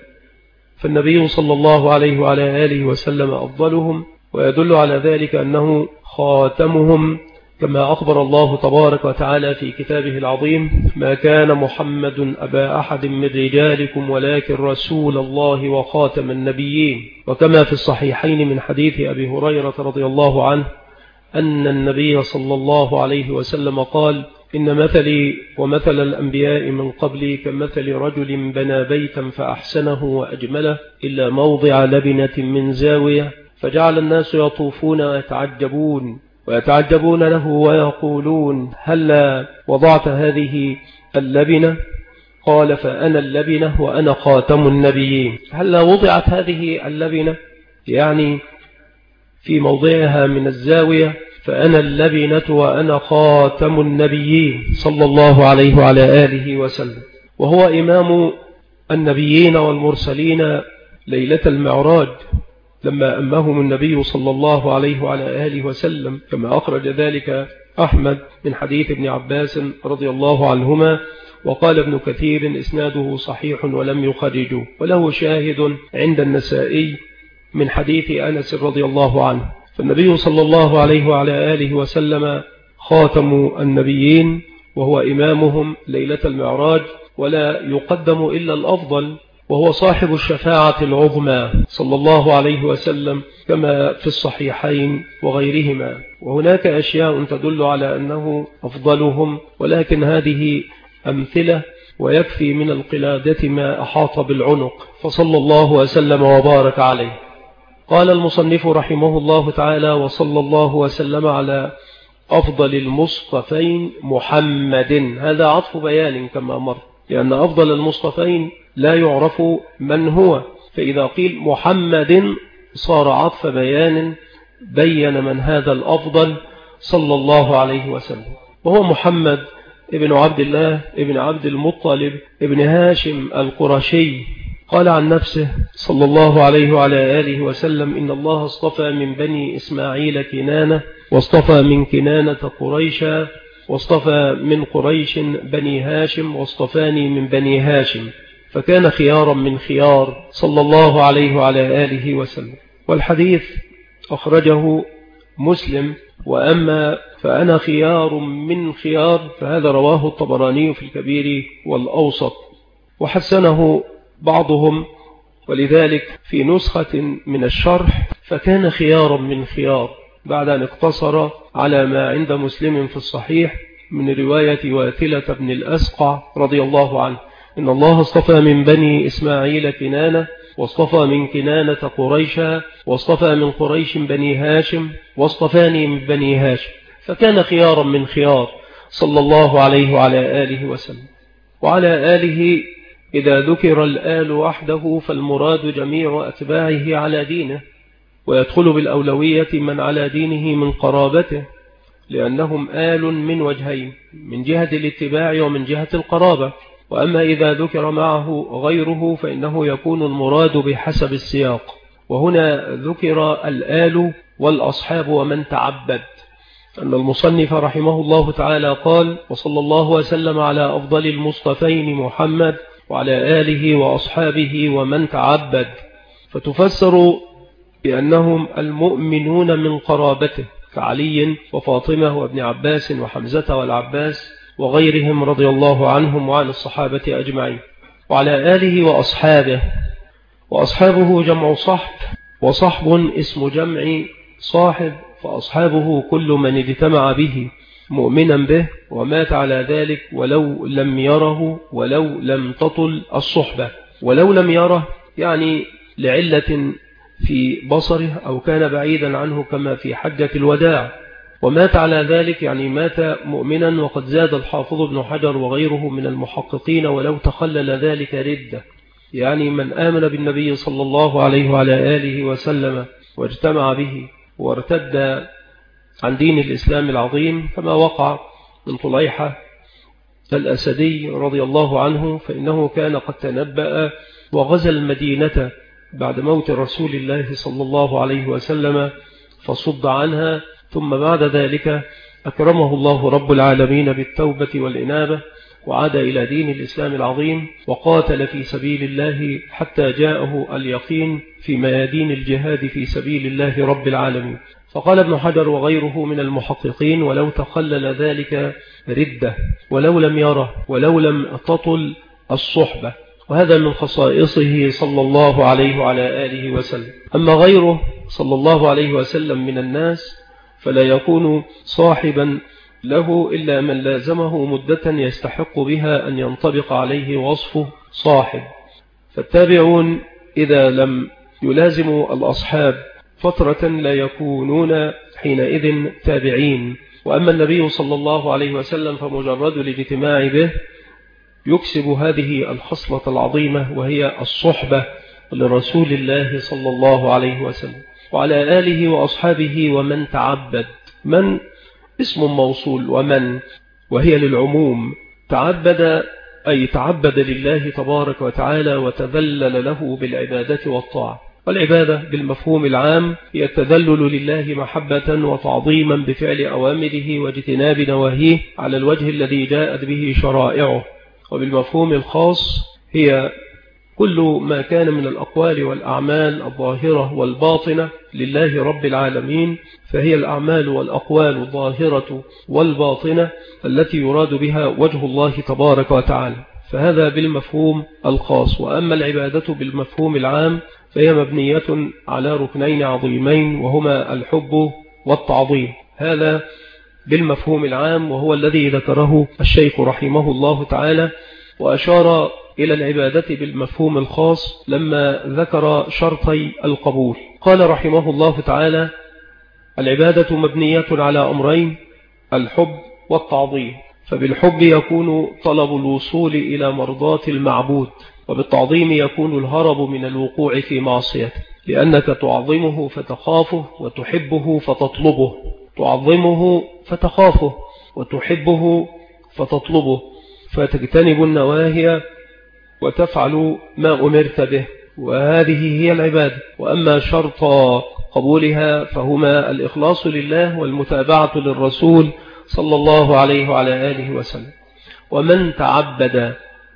فالنبي صلى الله عليه وعلى آله وسلم أفضلهم، ويدل على ذلك أنه خاتمهم، كما أخبر الله تبارك وتعالى في كتابه العظيم: ما كان محمد أبا أحد من رجالكم ولكن رسول الله وخاتم النبيين. وكما في الصحيحين من حديث أبي هريرة رضي الله عنه أن النبي صلى الله عليه وسلم قال: إن مثلي ومثل الأنبياء من قبلي كمثل رجل بنى بيتا فأحسنه وأجمله إلا موضع لبنة من زاوية، فجعل الناس يطوفون ويتعجبون له ويقولون: هل وضعت هذه اللبنة؟ قال: فأنا اللبنة وأنا خاتم النبيين. هل وضعت هذه اللبنة يعني في موضعها من الزاوية، فأنا اللبنة وأنا خاتم النبيين صلى الله عليه وعلى آله وسلم. وهو إمام النبيين والمرسلين ليلة المعراج لما أمهم النبي صلى الله عليه وعلى آله وسلم، كما أخرج ذلك أحمد من حديث ابن عباس رضي الله عنهما. وقال ابن كثير: إسناده صحيح ولم يخرجه، وله شاهد عند النسائي من حديث أنس رضي الله عنه. فالنبي صلى الله عليه وعلى آله وسلم خاتم النبيين وهو إمامهم ليلة المعراج، ولا يقدم إلا الأفضل، وهو صاحب الشفاعة العظمى صلى الله عليه وسلم، كما في الصحيحين وغيرهما. وهناك أشياء تدل على أنه أفضلهم، ولكن هذه أمثلة، ويكفي من القلادة ما أحاط بالعنق، فصلى الله وسلم وبارك عليه. قال المصنف رحمه الله تعالى: وصلى الله وسلم على أفضل المصطفين محمد. هذا عطف بيان كما مر، لأن أفضل المصطفين لا يعرف من هو، فإذا قيل محمد صار عطف بيان بين من هذا الأفضل صلى الله عليه وسلم، وهو محمد ابن عبد الله ابن عبد المطلب ابن هاشم القرشي. قال عن نفسه صلى الله عليه وعلى آله وسلم: إن الله اصطفى من بني إسماعيل كنانة، واصطفى من كنانة قريشا، واصطفى من قريش بني هاشم، واصطفاني من بني هاشم، فكان خيارا من خيار صلى الله عليه وعلى آله وسلم. والحديث أخرجه مسلم. وأما فأنا خيار من خيار، فهذا رواه الطبراني في الكبير والأوسط وحسنه بعضهم، ولذلك في نسخة من الشرح فكان خيارا من خيار، بعد أن اقتصر على ما عند مسلم في الصحيح من رواية واثلة بن الأسقع رضي الله عنه: إن الله اصطفى من بني إسماعيل كنانة، واصطفى من كنانة قريشا، واصطفى من قريش بني هاشم، واصطفاني من بني هاشم. فكان خيارا من خيار صلى الله عليه وعلى آله وسلم. وعلى آله إذا ذكر الآل وحده فالمراد جميع أتباعه على دينه، ويدخل بالأولوية من على دينه من قرابته، لأنهم آل من وجهين، من جهة الاتباع ومن جهة القرابة. وأما إذا ذكر معه غيره فإنه يكون المراد بحسب السياق، وهنا ذكر الآل والأصحاب ومن تعبد. أن المصنف رحمه الله تعالى قال: وصلى الله وسلم على أفضل المصطفين محمد وعلى آله وأصحابه ومن تعبد، فتفسر بأنهم المؤمنون من قرابته كعلي وفاطمة وابن عباس وحمزة والعباس وغيرهم رضي الله عنهم وعن الصحابة أجمعين. وعلى آله وأصحابه، وأصحابه جمع صحب، وصحب اسم جمع صاحب، فأصحابه كل من اجتمع به مؤمنا به ومات على ذلك ولو لم يره ولو لم تطل الصحبة. ولو لم يره يعني لعلة في بصره أو كان بعيدا عنه كما في حجة الوداع. ومات على ذلك يعني مات مؤمنا. وقد زاد الحافظ ابن حجر وغيره من المحققين: ولو تخلل ذلك ردة، يعني من آمن بالنبي صلى الله عليه وعلى آله وسلم واجتمع به وارتد عن دين الإسلام العظيم، كما وقع من طليحة الأسدي رضي الله عنه، فإنه كان قد تنبأ وغزا المدينة بعد موت رسول الله صلى الله عليه وسلم فصد عنها، ثم بعد ذلك أكرمه الله رب العالمين بالتوبة والإنابة، وعاد إلى دين الإسلام العظيم وقاتل في سبيل الله حتى جاءه اليقين في ميادين الجهاد في سبيل الله رب العالمين. فقال ابن حجر وغيره من المحققين: ولو تخلل ذلك ردة، ولو لم يره، ولو لم تطل الصحبة. وهذا من خصائصه صلى الله عليه وعلى آله وسلم. أما غيره صلى الله عليه وسلم من الناس فلا يكون صاحبا له إلا من لازمه مدة يستحق بها أن ينطبق عليه وصفه صاحب. فالتابعون إذا لم يلازموا الأصحاب فترة لا يكونون حينئذ تابعين. وأما النبي صلى الله عليه وسلم فمجرد الاجتماع به يكسب هذه الخصلة العظيمة، وهي الصحبة لرسول الله صلى الله عليه وسلم. وعلى آله وأصحابه ومن تعبد. من اسم موصول، ومن وهي للعموم. تعبد أي تعبد لله تبارك وتعالى وتذلل له بالعبادة والطاعة. والعبادة بالمفهوم العام هي التذلل لله محبة وتعظيما بفعل أوامره واجتناب نواهيه على الوجه الذي جاءت به شرائعه. وبالمفهوم الخاص هي كل ما كان من الأقوال والأعمال الظاهرة والباطنة لله رب العالمين، فهي الأعمال والأقوال الظاهرة والباطنة التي يراد بها وجه الله تبارك وتعالى، فهذا بالمفهوم الخاص. وأما العبادة بالمفهوم العام فهي مبنية على ركنين عظيمين، وهما الحب والتعظيم. هذا بالمفهوم العام، وهو الذي ذكره الشيخ رحمه الله تعالى، وأشار إلى العبادة بالمفهوم الخاص لما ذكر شرطي القبول. قال رحمه الله تعالى: العبادة مبنية على أمرين: الحب والتعظيم. فبالحب يكون طلب الوصول إلى مرضاة المعبود، وبالتعظيم يكون الهرب من الوقوع في معصيته، لأنك تعظمه فتخافه وتحبه فتطلبه. تعظمه فتخافه وتحبه فتطلبه، فتجتنب النواهي وتفعل ما أمرت به، وهذه هي العبادة. وأما شرط قبولها فهما الإخلاص لله والمتابعة للرسول صلى الله عليه وعلى آله وسلم. ومن تعبد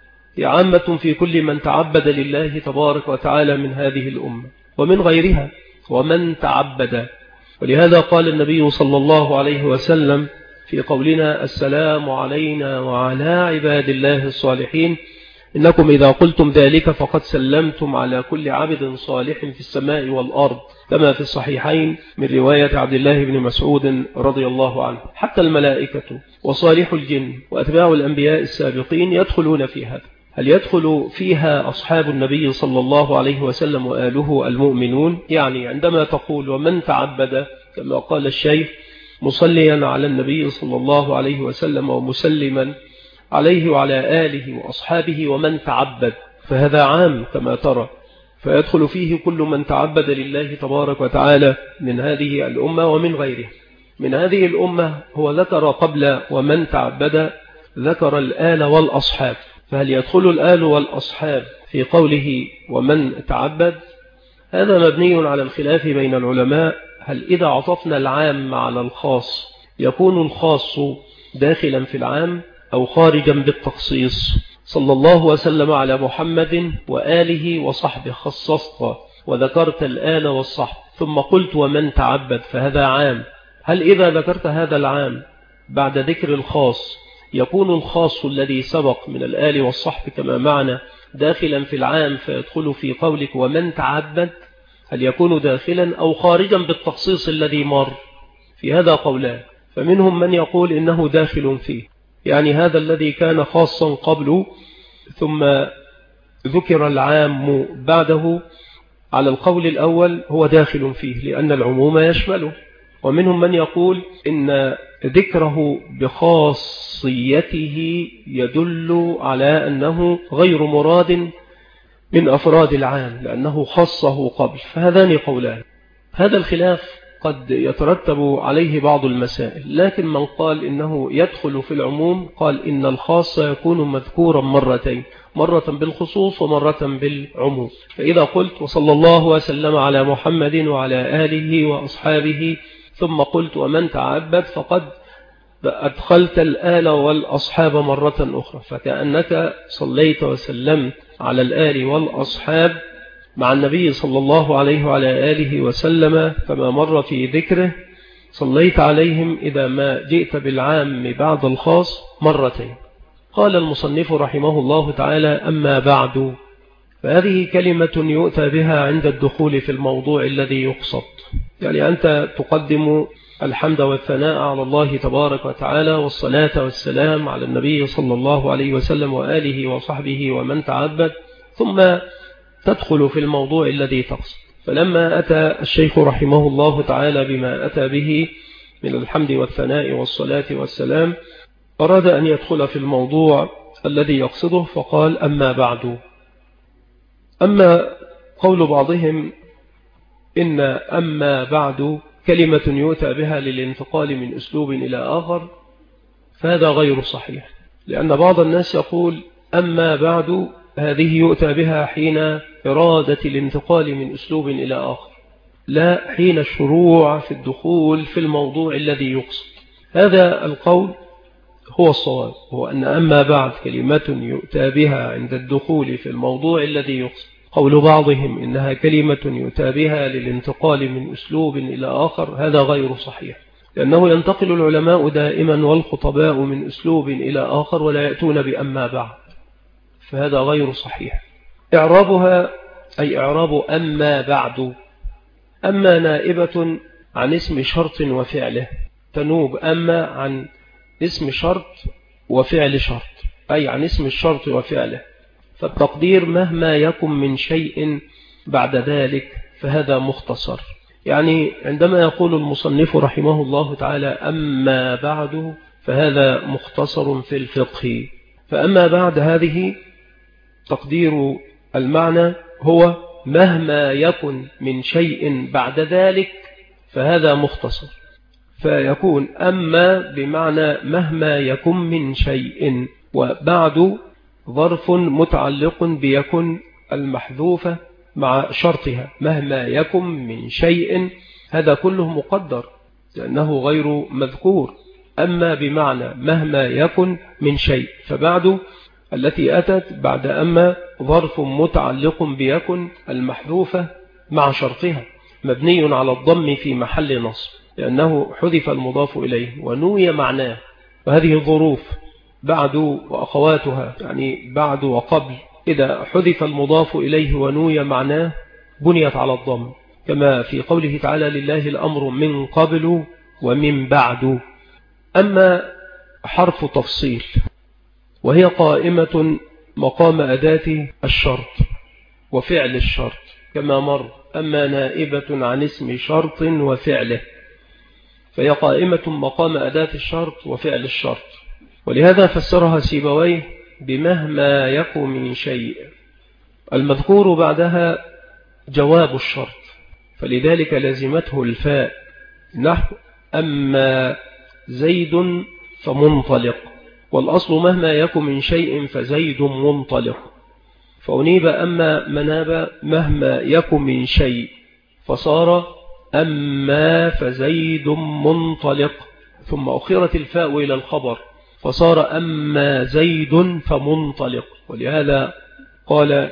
عامة في كل من تعبد لله تبارك وتعالى من هذه الأمة ومن غيرها. ومن تعبد ولهذا قال النبي صلى الله عليه وسلم في قولنا السلام علينا وعلى عباد الله الصالحين: إنكم إذا قلتم ذلك فقد سلمتم على كل عبد صالح في السماء والأرض، كما في الصحيحين من رواية عبد الله بن مسعود رضي الله عنه. حتى الملائكة وصالح الجن وأتباع الأنبياء السابقين يدخلون في هذا. هل يدخل فيها أصحاب النبي صلى الله عليه وسلم وآله المؤمنون؟ يعني عندما تقول ومن تعبد، كما قال الشيخ، مصليا على النبي صلى الله عليه وسلم ومسلما عليه وعلى آله وأصحابه ومن تعبد، فهذا عام كما ترى، فيدخل فيه كل من تعبد لله تبارك وتعالى من هذه الأمة ومن غيره. من هذه الأمة هو ذكر قبل ومن تعبد ذكر الآل والأصحاب، فهل يدخل الآل والأصحاب في قوله ومن تعبد؟ هذا مبني على الخلاف بين العلماء. هل إذا عطفنا العام على الخاص يكون الخاص داخلا في العام أو خارجا بالتخصيص؟ صلى الله وسلم على محمد وآله وصحبه، خصصت وذكرت الآل والصحب ثم قلت ومن تعبد، فهذا عام. هل إذا ذكرت هذا العام بعد ذكر الخاص يكون الخاص الذي سبق من الآل والصحب كما معنى داخلا في العام فيدخل في قولك ومن تعبد؟ هل يكون داخلا أو خارجا بالتخصيص الذي مر؟ في هذا قولان، فمنهم من يقول إنه داخل فيه، يعني هذا الذي كان خاصا قبله ثم ذكر العام بعده، على القول الأول هو داخل فيه لأن العموم يشمله. ومنهم من يقول إن ذكره بخاصيته يدل على أنه غير مراد من أفراد العام لأنه خصه قبل، فهذان قولان. هذا الخلاف قد يترتب عليه بعض المسائل، لكن من قال إنه يدخل في العموم قال إن الخاص يكون مذكورا مرتين، مرة بالخصوص ومرة بالعموم. فإذا قلت وصلى الله وسلم على محمد وعلى آله وأصحابه ثم قلت ومن تعبد، فقد أدخلت الآل والأصحاب مرة أخرى، فكأنك صليت وسلمت على الآل والأصحاب مع النبي صلى الله عليه وعلى آله وسلم كما مر في ذكره، صليت عليهم إذا ما جئت بالعام بعد الخاص مرتين. قال المصنف رحمه الله تعالى: أما بعد، فهذه كلمة يؤتى بها عند الدخول في الموضوع الذي يقصد. يعني أنت تقدم الحمد والثناء على الله تبارك وتعالى والصلاة والسلام على النبي صلى الله عليه وسلم وآله وصحبه ومن تعبد، ثم تدخل في الموضوع الذي تقصد. فلما أتى الشيخ رحمه الله تعالى بما أتى به من الحمد والثناء والصلاة والسلام، أراد أن يدخل في الموضوع الذي يقصده فقال: أما بعد. أما قول بعضهم إن أما بعد كلمة يؤتى بها للانتقال من أسلوب إلى آخر، فهذا غير صحيح، لأن بعض الناس يقول أما بعد هذه يؤتى بها حين إرادة الانتقال من أسلوب إلى آخر، لا حين الشروع في الدخول في الموضوع الذي يقصد. هذا القول هو الصواب، هو أن أما بعد كلمة يؤتى بها عند الدخول في الموضوع الذي يقصد. قول بعضهم إنها كلمة يؤتى بها للانتقال من أسلوب إلى آخر، هذا غير صحيح، لأنه ينتقل العلماء دائما والخطباء من أسلوب إلى آخر ولا يأتون بأما بعد، فهذا غير صحيح. إعرابها أي إعراب أما بعد، أما نائبة عن اسم شرط وفعله، تنوب أما عن اسم شرط وفعل شرط، أي عن اسم الشرط وفعله، فالتقدير مهما يكن من شيء بعد ذلك فهذا مختصر. يعني عندما يقول المصنف رحمه الله تعالى أما بعد، فهذا مختصر في الفقه. فأما بعد هذه تقدير المعنى هو مهما يكن من شيء بعد ذلك، فهذا مختصر، فيكون أما بمعنى مهما يكن من شيء، وبعد ظرف متعلق بيكن المحذوفة مع شرطها، مهما يكن من شيء، هذا كله مقدر لأنه غير مذكور. أما بمعنى مهما يكن من شيء، فبعد التي أتت بعد أما ظرف متعلق بيكن المحذوفة مع شرطها، مبني على الضم في محل نصب لأنه حذف المضاف إليه ونوي معناه، وهذه الظروف بعد وأخواتها يعني بعد وقبل إذا حذف المضاف إليه ونوي معناه بنيت على الضم، كما في قوله تعالى لله الأمر من قبل ومن بعد. أما حرف تفصيل وهي قائمة مقام أداة الشرط وفعل الشرط كما مر، أما نائبة عن اسم شرط وفعله، فهي قائمة مقام أداة الشرط وفعل الشرط. ولهذا فسرها سيبويه بمهما يكن من شيء، المذكور بعدها جواب الشرط، فلذلك لزمته الفاء، نحو أما زيد فمنطلق، والأصل مهما يكن من شيء فزيد منطلق، فأنيب أما مناب مهما يكن من شيء فصار أما فزيد منطلق، ثم أخرت الفاء إلى الخبر فصار أما زيد فمنطلق. ولهذا قال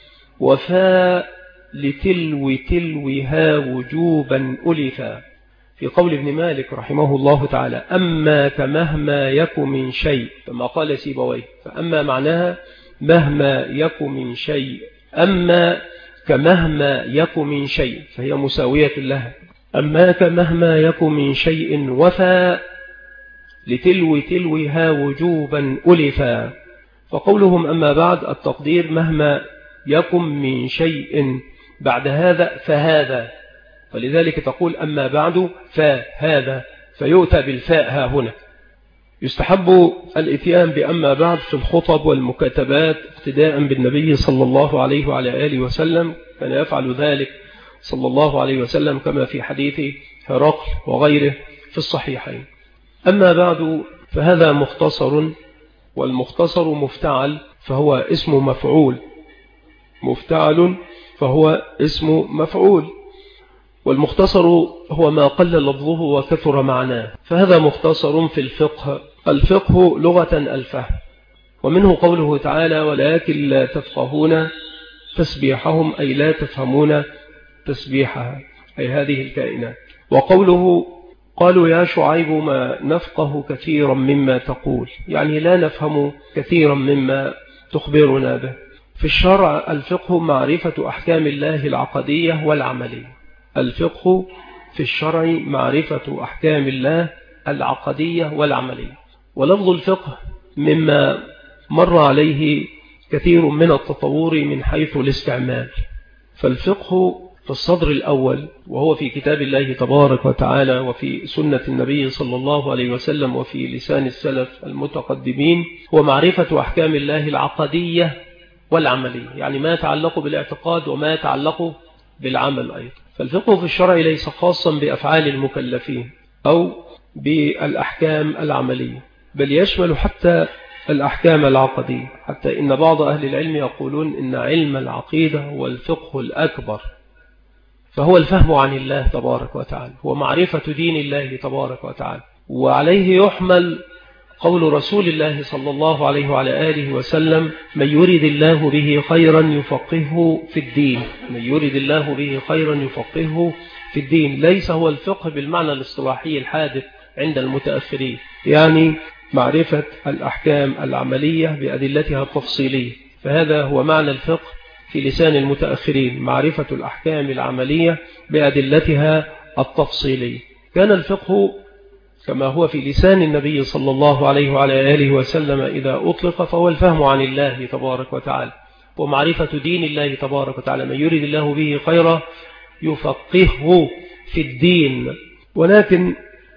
وفاء لتلو تلوها وجوبا ألفا في قول ابن مالك رحمه الله تعالى أما كمهما يكن من شيء، كما قال سيبويه، فأما معناها مهما يكن من شيء، أما كمهما يكن من شيء فهي مساوية لها، أما كمهما يكن من شيء وفاء لتلو تلوها وجوبا ألفا. فقولهم أما بعد التقدير مهما يكن من شيء بعد هذا فهذا، ولذلك تقول أما بعد فهذا، فيؤتى بالفاء ها هنا. يستحب الاتيان بأما بعد في الخطب والمكاتبات اقتداء بالنبي صلى الله عليه وعلى آله وسلم، كان يفعل ذلك صلى الله عليه وسلم كما في حديث هرقل وغيره في الصحيحين. أما بعد فهذا مختصر، والمختصر مفتعل فهو اسم مفعول، مفتعل فهو اسم مفعول، والمختصر هو ما قل لفظه وكثر معناه، فهذا مختصر في الفقه. الفقه لغة الفهم، ومنه قوله تعالى ولكن لا تفقهون تسبيحهم، أي لا تفهمون تسبيحها، أي هذه الكائنات. وقوله قالوا يا شعيب ما نفقه كثيرا مما تقول، يعني لا نفهم كثيرا مما تخبرنا به. في الشرع الفقه معرفة أحكام الله العقدية والعملية، الفقه في الشرع معرفة أحكام الله العقدية والعملية. ولفظ الفقه مما مر عليه كثير من التطور من حيث الاستعمال، فالفقه في الصدر الأول وهو في كتاب الله تبارك وتعالى وفي سنة النبي صلى الله عليه وسلم وفي لسان السلف المتقدمين هو معرفة أحكام الله العقدية والعملية، يعني ما يتعلق بالاعتقاد وما يتعلق بالعمل أيضا. فالفقه في الشرع ليس خاصا بأفعال المكلفين أو بالأحكام العملية، بل يشمل حتى الأحكام العقدية، حتى إن بعض أهل العلم يقولون إن علم العقيدة هو الفقه الأكبر، فهو الفهم عن الله تبارك وتعالى ومعرفة دين الله تبارك وتعالى. وعليه يحمل قول رسول الله صلى الله عليه وعلى آله وسلم من يريد الله به خيرا يفقهه في الدين، من يريد الله به خيرا يفقهه في الدين، ليس هو الفقه بالمعنى الاصطلاحي الحادث عند المتأخرين، يعني معرفة الأحكام العملية بأدلتها التفصيلية، فهذا هو معنى الفقه في لسان المتأخرين، معرفة الأحكام العملية بأدلتها التفصيلية. كان الفقه كما هو في لسان النبي صلى الله عليه وعلى آله وسلم إذا أطلق فهو الفهم عن الله تبارك وتعالى ومعرفة دين الله تبارك وتعالى، من يريد الله به خيرا يفقهه في الدين. ولكن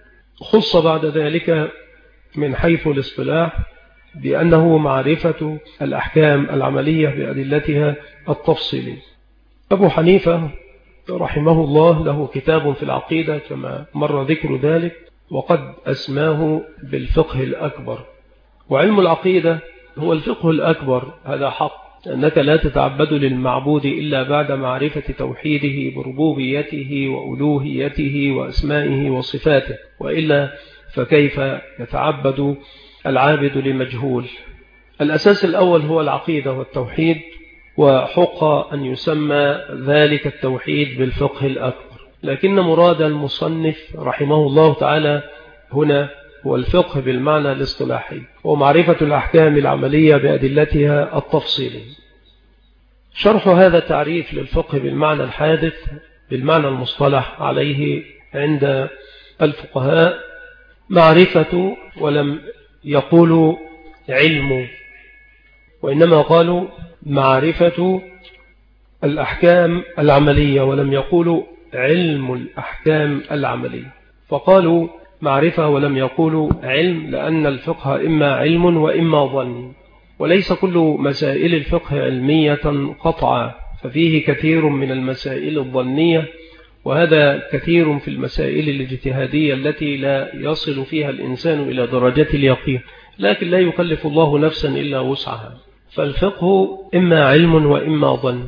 خص بعد ذلك من حيث الاصطلاح بأنه معرفة الأحكام العملية بأدلتها التفصيلية. أبو حنيفة رحمه الله له كتاب في العقيدة كما مر ذكر ذلك، وقد أسماه بالفقه الأكبر. وعلم العقيدة هو الفقه الأكبر، هذا حق، أنك لا تتعبد للمعبود إلا بعد معرفة توحيده بربوبيته وألوهيته وأسمائه وصفاته، وإلا فكيف يتعبد العابد لمجهول. الأساس الأول هو العقيدة والتوحيد، وحق أن يسمى ذلك التوحيد بالفقه الأكبر. لكن مراد المصنف رحمه الله تعالى هنا هو الفقه بالمعنى الاصطلاحي ومعرفة الأحكام العملية بأدلتها التفصيلية. شرح هذا التعريف للفقه بالمعنى الحادث بالمعنى المصطلح عليه عند الفقهاء معرفة، ولم يقولوا علم، وإنما قالوا معرفة الأحكام العملية، ولم يقولوا علم الأحكام العملية. فقالوا معرفة ولم يقولوا علم، لأن الفقه إما علم وإما ظن، وليس كل مسائل الفقه علمية قطعا، ففيه كثير من المسائل الظنية، وهذا كثير في المسائل الاجتهادية التي لا يصل فيها الإنسان إلى درجة اليقين، لكن لا يكلف الله نفسا إلا وسعها. فالفقه إما علم وإما ظن،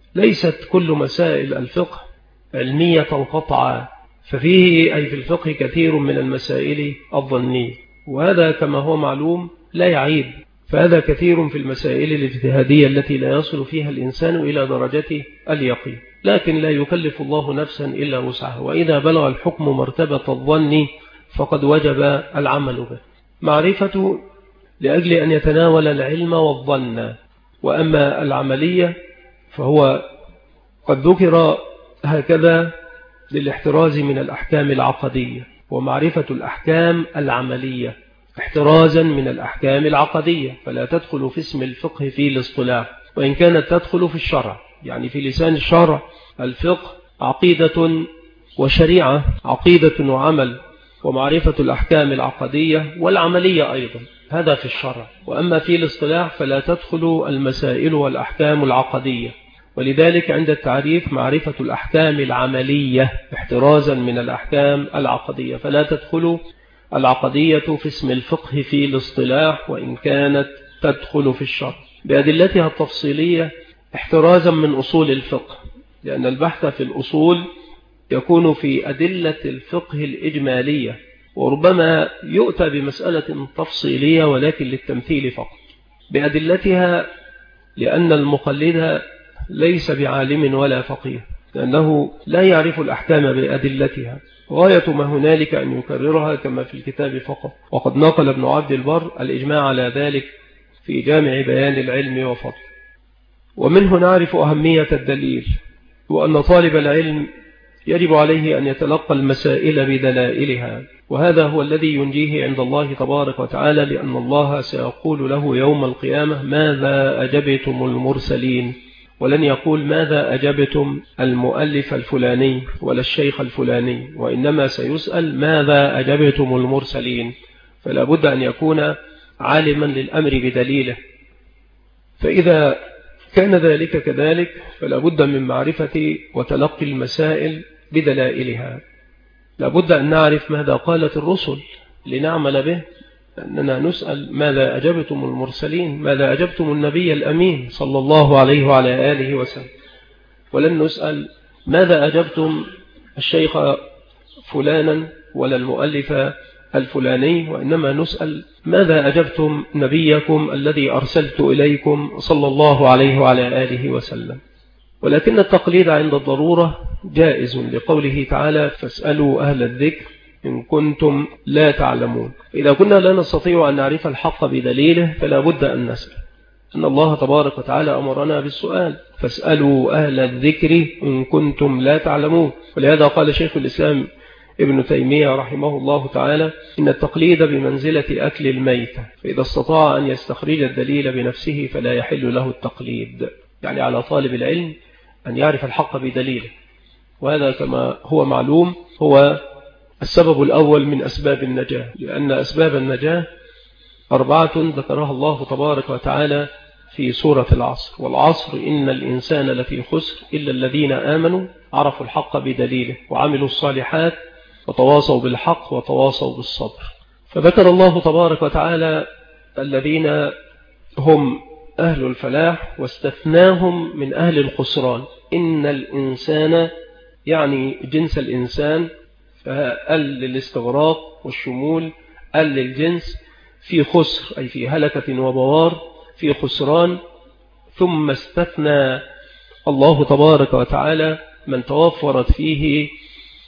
ليست كل مسائل الفقه علمية قطعا، ففيه أي في الفقه كثير من المسائل الظنية، وهذا كما هو معلوم لا يعيب، فهذا كثير في المسائل الاجتهادية التي لا يصل فيها الإنسان إلى درجة اليقين، لكن لا يكلف الله نفسا إلا وسعها، وإذا بلغ الحكم مرتبة الظن فقد وجب العمل به. معرفة لأجل أن يتناول العلم والظن، وأما العملية فهو قد ذكر هكذا للاحتراز من الأحكام العقدية، ومعرفة الأحكام العملية احترازا من الأحكام العقدية، فلا تدخل في اسم الفقه في الاصطلاح، وإن كانت تدخل في الشرع، يعني في لسان الشرع الفقه عقيدة وشريعة، عقيدة وعمل، ومعرفة الأحكام العقدية والعملية أيضا، هذا في الشرع. وأما في الاصطلاح فلا تدخل المسائل والأحكام العقدية، ولذلك عند التعريف معرفة الأحكام العملية احترازا من الأحكام العقدية، فلا تدخل العقدية في اسم الفقه في الاصطلاح، وإن كانت تدخل في الشرع بأدلتها التفصيلية احترازا من أصول الفقه، لأن البحث في الأصول يكون في أدلة الفقه الإجمالية، وربما يؤتى بمسألة تفصيلية ولكن للتمثيل فقط بأدلتها، لأن المقلد ليس بعالم ولا فقيه، لأنه لا يعرف الأحكام بأدلتها، غاية ما هنالك أن يكررها كما في الكتاب فقط. وقد نقل ابن عبد البر الإجماع على ذلك في جامع بيان العلم وفضل. ومنه نعرف أهمية الدليل، وأن طالب العلم يجب عليه أن يتلقى المسائل بدلائلها، وهذا هو الذي ينجيه عند الله تبارك وتعالى، لأن الله سيقول له يوم القيامة ماذا أجبتم المرسلين، ولن يقول ماذا أجبتم المؤلف الفلاني ولا الشيخ الفلاني، وإنما سيسأل ماذا أجبتم المرسلين، فلا بد أن يكون عالما للأمر بدليله. فإذا كان ذلك كذلك فلا بد من معرفة وتلقي المسائل بدلائلها، لا بد أن نعرف ماذا قالت الرسل لنعمل به، أننا نسأل ماذا أجبتم المرسلين، ماذا أجبتم النبي الأمين صلى الله عليه وعلى آله وسلم، ولن نسأل ماذا أجبتم الشيخ فلانا ولا المؤلف الفلاني، وإنما نسأل ماذا أجبتم نبيكم الذي أرسلت إليكم صلى الله عليه وعلى آله وسلم. ولكن التقليد عند الضرورة جائز، لقوله تعالى فاسألوا أهل الذكر إن كنتم لا تعلمون. إذا كنا لا نستطيع أن نعرف الحق بدليله فلا بد أن نسأل، أن الله تبارك وتعالى أمرنا بالسؤال، فاسألوا أهل الذكر إن كنتم لا تعلمون. ولهذا قال شيخ الإسلام ابن تيمية رحمه الله تعالى إن التقليد بمنزلة أكل الميتة، فإذا استطاع أن يستخرج الدليل بنفسه فلا يحل له التقليد، يعني على طالب العلم أن يعرف الحق بدليله، وهذا كما هو معلوم هو السبب الأول من أسباب النجاة، لأن أسباب النجاة 4 ذكرها الله تبارك وتعالى في سورة العصر، والعصر إن الإنسان لفي خسر إلا الذين آمنوا عرفوا الحق بدليله وعملوا الصالحات وتواصوا بالحق وتواصوا بالصبر. فذكر الله تبارك وتعالى الذين هم أهل الفلاح واستثناهم من أهل الخسران، إن الإنسان يعني جنس الإنسان، فقال للاستغراق والشمول، قال للجنس في خسر أي في هلكة وبوار، في خسران. ثم استثنى الله تبارك وتعالى من توفرت فيه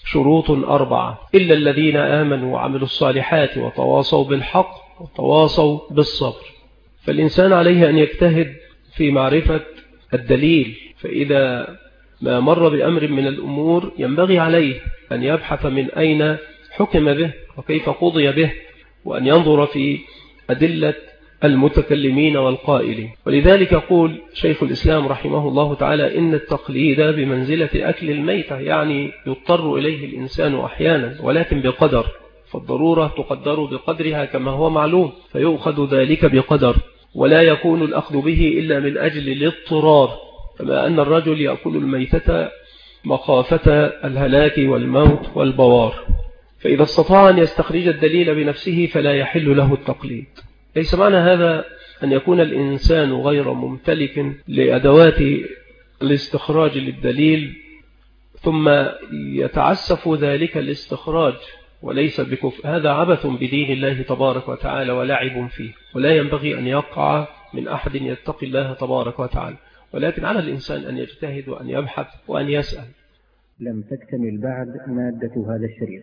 شروط 4: إلا الذين آمنوا وعملوا الصالحات وتواصوا بالحق وتواصوا بالصبر. فالإنسان عليه أن يجتهد في معرفة الدليل، فإذا ما مر بأمر من الأمور ينبغي عليه أن يبحث من أين حكم به وكيف قضي به، وأن ينظر في أدلة المتكلمين والقائلين. ولذلك يقول شيخ الإسلام رحمه الله تعالى إن التقليد بمنزلة أكل الميتة، يعني يضطر إليه الإنسان أحيانا ولكن بقدر، فالضرورة تقدر بقدرها كما هو معلوم، فيؤخذ ذلك بقدر، ولا يكون الأخذ به إلا من أجل الاضطرار، كما أن الرجل يأكل الميتة مخافة الهلاك والموت والبوار. فإذا استطاع أن يستخرج الدليل بنفسه فلا يحل له التقليد. ليس معنى هذا أن يكون الإنسان غير ممتلك لأدوات الاستخراج للدليل ثم يتعسف ذلك الاستخراج وليس بكفء، هذا عبث بدين الله تبارك وتعالى ولعب فيه، ولا ينبغي أن يقع من أحد يتقي الله تبارك وتعالى، ولكن على الإنسان أن يجتهد وأن يبحث وأن يسأل. لم تكتمل بعد مادة هذا الشريط،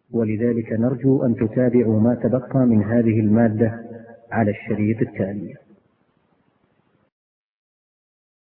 ولذلك نرجو أن تتابعوا ما تبقى من هذه المادة على الشريط التالي.